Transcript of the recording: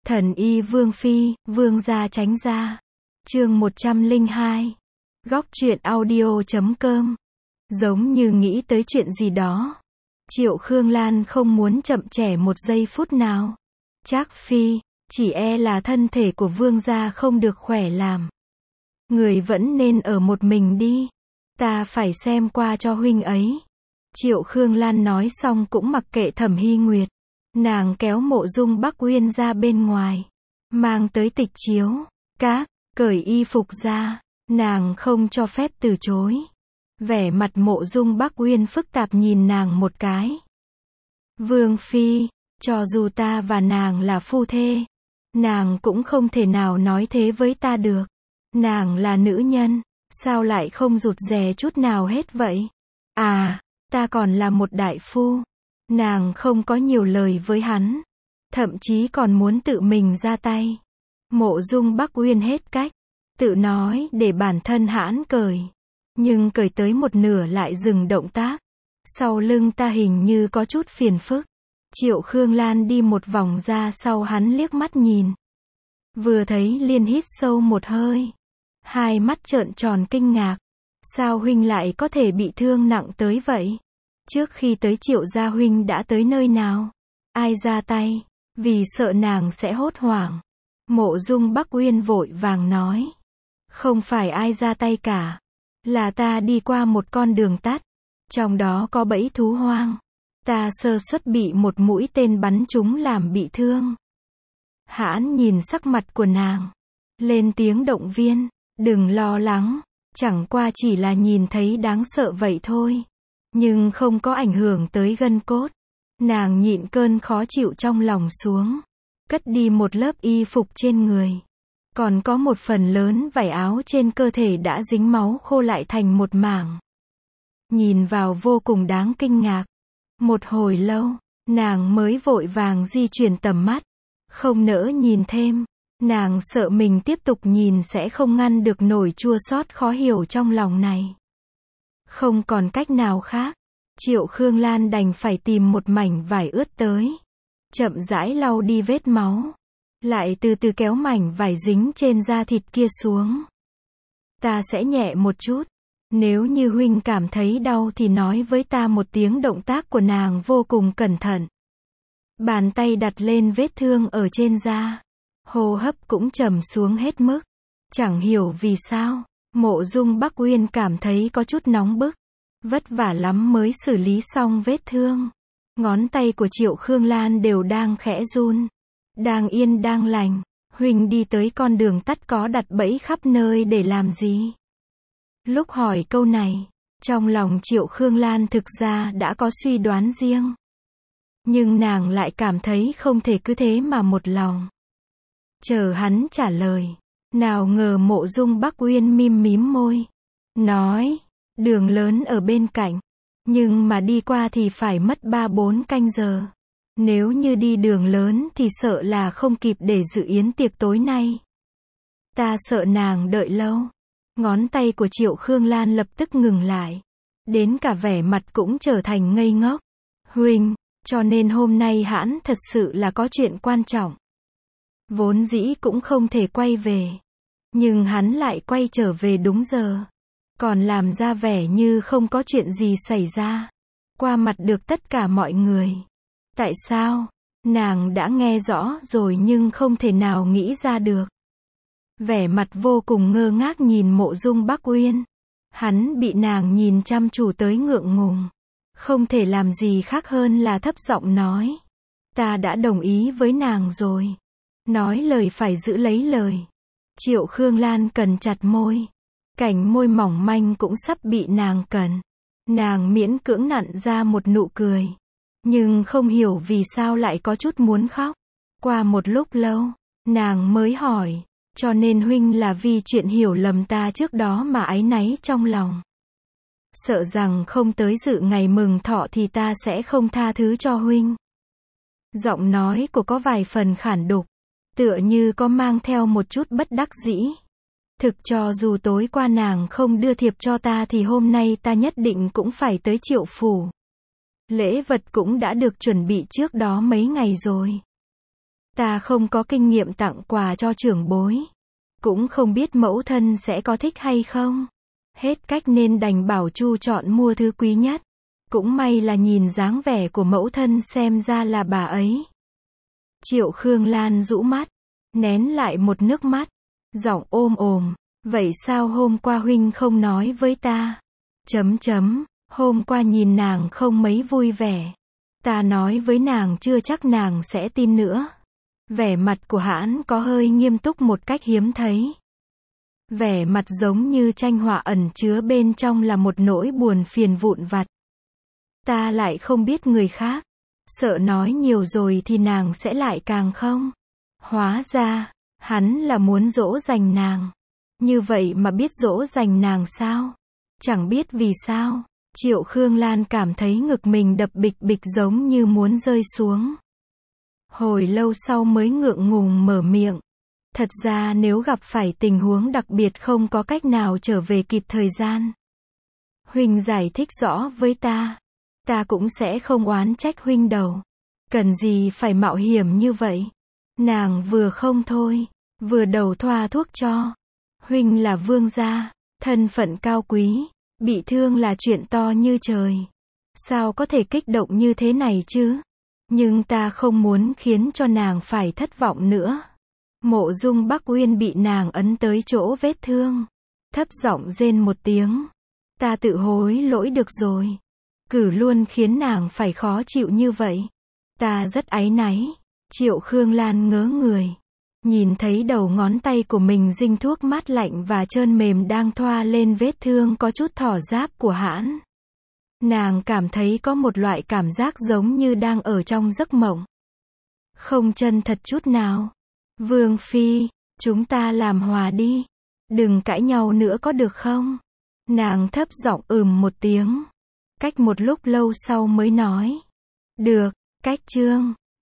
Thần y Vương Phi, Vương gia tránh ra. Chương 102. Góc truyện audio.com. Giống như nghĩ tới chuyện gì đó. Triệu Khương Lan không muốn chậm trễ một giây phút nào. Trác Phi, chỉ e là thân thể của Vương gia không được khỏe làm. Người vẫn nên ở một mình đi. Ta phải xem qua cho huynh ấy. Triệu Khương Lan nói xong cũng mặc kệ Thẩm Hy Nguyệt. Nàng kéo Mộ Dung Bắc Uyên ra bên ngoài. Mang tới tịch chiếu. Cởi y phục ra. Nàng không cho phép từ chối. Vẻ mặt Mộ Dung Bắc Uyên phức tạp nhìn nàng một cái. Vương Phi, cho dù ta và nàng là phu thê, nàng cũng không thể nào nói thế với ta được. Nàng là nữ nhân, sao lại không rụt rè chút nào hết vậy? À, ta còn là một đại phu. Nàng không có nhiều lời với hắn, thậm chí còn muốn tự mình ra tay. Mộ Dung Bắc Uyên hết cách, tự nói để bản thân hãn cởi. Nhưng cởi tới một nửa lại dừng động tác. Sau lưng ta hình như có chút phiền phức. Triệu Khương Lan đi một vòng ra sau hắn liếc mắt nhìn. Vừa thấy liền hít sâu một hơi. Hai mắt trợn tròn kinh ngạc. Sao huynh lại có thể bị thương nặng tới vậy? Trước khi tới Triệu gia huynh đã tới nơi nào? Ai ra tay? Vì sợ nàng sẽ hốt hoảng. Mộ Dung Bắc Uyên vội vàng nói. Không phải ai ra tay cả. Là ta đi qua một con đường tắt. Trong đó có bẫy thú hoang. Ta sơ suất bị một mũi tên bắn trúng làm bị thương. Hãn nhìn sắc mặt của nàng. Lên tiếng động viên. Đừng lo lắng. Chẳng qua chỉ là nhìn thấy đáng sợ vậy thôi. Nhưng không có ảnh hưởng tới gân cốt. Nàng nhịn cơn khó chịu trong lòng xuống. Cất đi một lớp y phục trên người. Còn có một phần lớn vải áo trên cơ thể đã dính máu khô lại thành một mảng. Nhìn vào vô cùng đáng kinh ngạc. Một hồi lâu, nàng mới vội vàng di chuyển tầm mắt. Không nỡ nhìn thêm. Nàng sợ mình tiếp tục nhìn sẽ không ngăn được nổi chua xót khó hiểu trong lòng này. Không còn cách nào khác. Triệu Khương Lan đành phải tìm một mảnh vải ướt tới. Chậm rãi lau đi vết máu. Lại từ từ kéo mảnh vải dính trên da thịt kia xuống. Ta sẽ nhẹ một chút. Nếu như huynh cảm thấy đau thì nói với ta một tiếng. Động tác của nàng vô cùng cẩn thận. Bàn tay đặt lên vết thương ở trên da. Hô hấp cũng trầm xuống hết mức. Chẳng hiểu vì sao, Mộ Dung Bắc Uyên cảm thấy có chút nóng bức. Vất vả lắm mới xử lý xong vết thương. Ngón tay của Triệu Khương Lan đều đang khẽ run. Đang yên đang lành. Huynh đi tới con đường tắt có đặt bẫy khắp nơi để làm gì? Lúc hỏi câu này, trong lòng Triệu Khương Lan thực ra đã có suy đoán riêng. Nhưng nàng lại cảm thấy không thể cứ thế mà một lòng. Chờ hắn trả lời. Nào ngờ Mộ Dung Bắc Uyên mím môi. Nói, đường lớn ở bên cạnh. Nhưng mà đi qua thì phải mất 3-4 canh giờ. Nếu như đi đường lớn thì sợ là không kịp để dự yến tiệc tối nay. Ta sợ nàng đợi lâu. Ngón tay của Triệu Khương Lan lập tức ngừng lại. Đến cả vẻ mặt cũng trở thành ngây ngốc. Huynh, cho nên hôm nay hãn thật sự là có chuyện quan trọng. Vốn dĩ cũng không thể quay về. Nhưng hắn lại quay trở về đúng giờ. Còn làm ra vẻ như không có chuyện gì xảy ra. Qua mặt được tất cả mọi người. Tại sao? Nàng đã nghe rõ rồi nhưng không thể nào nghĩ ra được. Vẻ mặt vô cùng ngơ ngác nhìn Mộ Dung Bắc Uyên. Hắn bị nàng nhìn chăm chú tới ngượng ngùng. Không thể làm gì khác hơn là thấp giọng nói. Ta đã đồng ý với nàng rồi. Nói lời phải giữ lấy lời. Triệu Khương Lan cần chặt môi. Cảnh môi mỏng manh cũng sắp bị nàng cần. Nàng miễn cưỡng nặn ra một nụ cười. Nhưng không hiểu vì sao lại có chút muốn khóc. Qua một lúc lâu, nàng mới hỏi. Cho nên huynh là vì chuyện hiểu lầm ta trước đó mà áy náy trong lòng. Sợ rằng không tới dự ngày mừng thọ thì ta sẽ không tha thứ cho huynh. Giọng nói của có vài phần khản đục. Tựa như có mang theo một chút bất đắc dĩ. Thực cho dù tối qua nàng không đưa thiệp cho ta thì hôm nay ta nhất định cũng phải tới Triệu phủ. Lễ vật cũng đã được chuẩn bị trước đó mấy ngày rồi. Ta không có kinh nghiệm tặng quà cho trưởng bối. Cũng không biết mẫu thân sẽ có thích hay không. Hết cách nên đành bảo Chu chọn mua thứ quý nhất. Cũng may là nhìn dáng vẻ của mẫu thân xem ra là bà ấy. Triệu Khương Lan rũ mắt, nén lại một nước mắt, giọng ôm ồm, vậy sao hôm qua huynh không nói với ta? Hôm qua nhìn nàng không mấy vui vẻ. Ta nói với nàng chưa chắc nàng sẽ tin nữa. Vẻ mặt của Hãn có hơi nghiêm túc một cách hiếm thấy. Vẻ mặt giống như tranh họa ẩn chứa bên trong là một nỗi buồn phiền vụn vặt. Ta lại không biết người khác. Sợ nói nhiều rồi thì nàng sẽ lại càng không. Hóa ra, hắn là muốn dỗ dành nàng. Như vậy mà biết dỗ dành nàng sao? Chẳng biết vì sao. Triệu Khương Lan cảm thấy ngực mình đập bịch bịch giống như muốn rơi xuống. Hồi lâu sau mới ngượng ngùng mở miệng. Thật ra nếu gặp phải tình huống đặc biệt không có cách nào trở về kịp thời gian. Huynh giải thích rõ với ta. Ta cũng sẽ không oán trách huynh đâu. Cần gì phải mạo hiểm như vậy. Nàng vừa không thôi, vừa đầu thoa thuốc cho. Huynh là vương gia, thân phận cao quý, bị thương là chuyện to như trời. Sao có thể kích động như thế này chứ? Nhưng ta không muốn khiến cho nàng phải thất vọng nữa. Mộ Dung Bắc Uyên bị nàng ấn tới chỗ vết thương. Thấp giọng rên một tiếng. Ta tự hối lỗi được rồi. Cử luôn khiến nàng phải khó chịu như vậy. Ta rất áy náy. Triệu Khương Lan ngớ người. Nhìn thấy đầu ngón tay của mình dinh thuốc mát lạnh và trơn mềm đang thoa lên vết thương có chút thỏ ráp của Hãn. Nàng cảm thấy có một loại cảm giác giống như đang ở trong giấc mộng. Không chân thật chút nào. Vương Phi, chúng ta làm hòa đi. Đừng cãi nhau nữa có được không? Nàng thấp giọng một tiếng. Cách một lúc lâu sau mới nói. Được, cách chương.